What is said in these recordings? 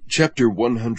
Chapter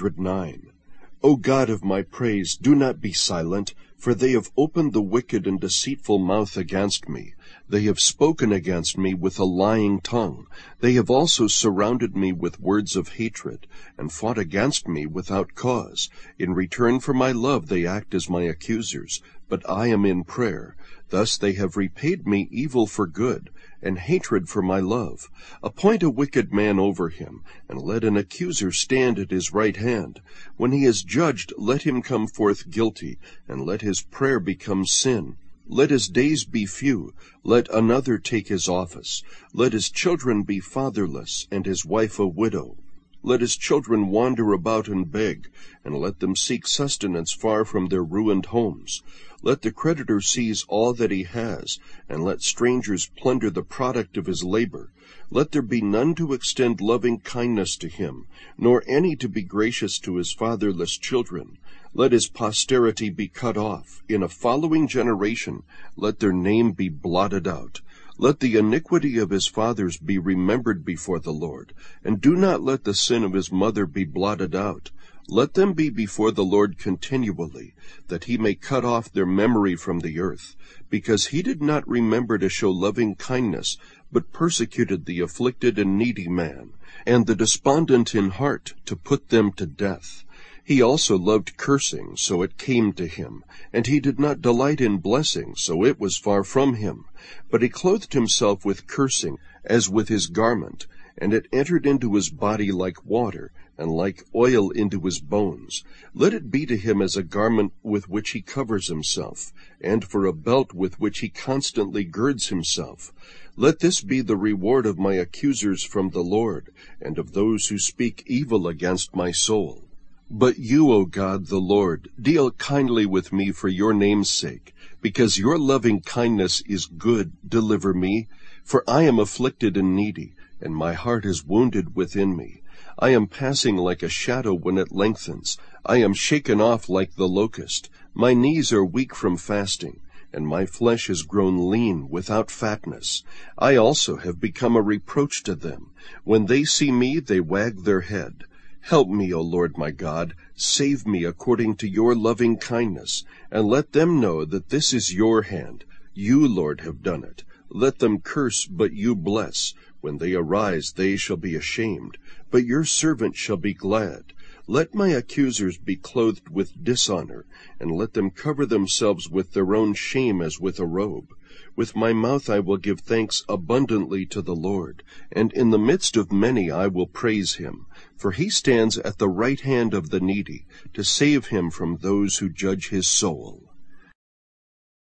109. O God of my praise, do not be silent, for they have opened the wicked and deceitful mouth against me. They have spoken against me with a lying tongue. They have also surrounded me with words of hatred, and fought against me without cause. In return for my love they act as my accusers, but I am in prayer. Thus they have repaid me evil for good, and hatred for my love. Appoint a wicked man over him, and let an accuser stand at his right hand. When he is judged, let him come forth guilty, and let his prayer become sin. Let his days be few, let another take his office. Let his children be fatherless, and his wife a widow. Let his children wander about and beg, and let them seek sustenance far from their ruined homes. Let the creditor seize all that he has, and let strangers plunder the product of his labor. Let there be none to extend loving kindness to him, nor any to be gracious to his fatherless children. Let his posterity be cut off. In a following generation, let their name be blotted out. Let the iniquity of his fathers be remembered before the Lord, and do not let the sin of his mother be blotted out. Let them be before the Lord continually, that he may cut off their memory from the earth, because he did not remember to show loving kindness, but persecuted the afflicted and needy man, and the despondent in heart, to put them to death. He also loved cursing, so it came to him, and he did not delight in blessing, so it was far from him. But he clothed himself with cursing, as with his garment, and it entered into his body like water, and like oil into his bones. Let it be to him as a garment with which he covers himself, and for a belt with which he constantly girds himself. Let this be the reward of my accusers from the Lord, and of those who speak evil against my soul. But you, O God, the Lord, deal kindly with me for your name's sake. Because your loving kindness is good, deliver me. For I am afflicted and needy, and my heart is wounded within me. I am passing like a shadow when it lengthens. I am shaken off like the locust. My knees are weak from fasting, and my flesh has grown lean without fatness. I also have become a reproach to them. When they see me, they wag their head. Help me, O Lord my God, save me according to your loving kindness, and let them know that this is your hand. You, Lord, have done it. Let them curse, but you bless. When they arise, they shall be ashamed, but your servant shall be glad. Let my accusers be clothed with dishonor, and let them cover themselves with their own shame as with a robe. With my mouth I will give thanks abundantly to the Lord, and in the midst of many I will praise him. For he stands at the right hand of the needy, to save him from those who judge his soul.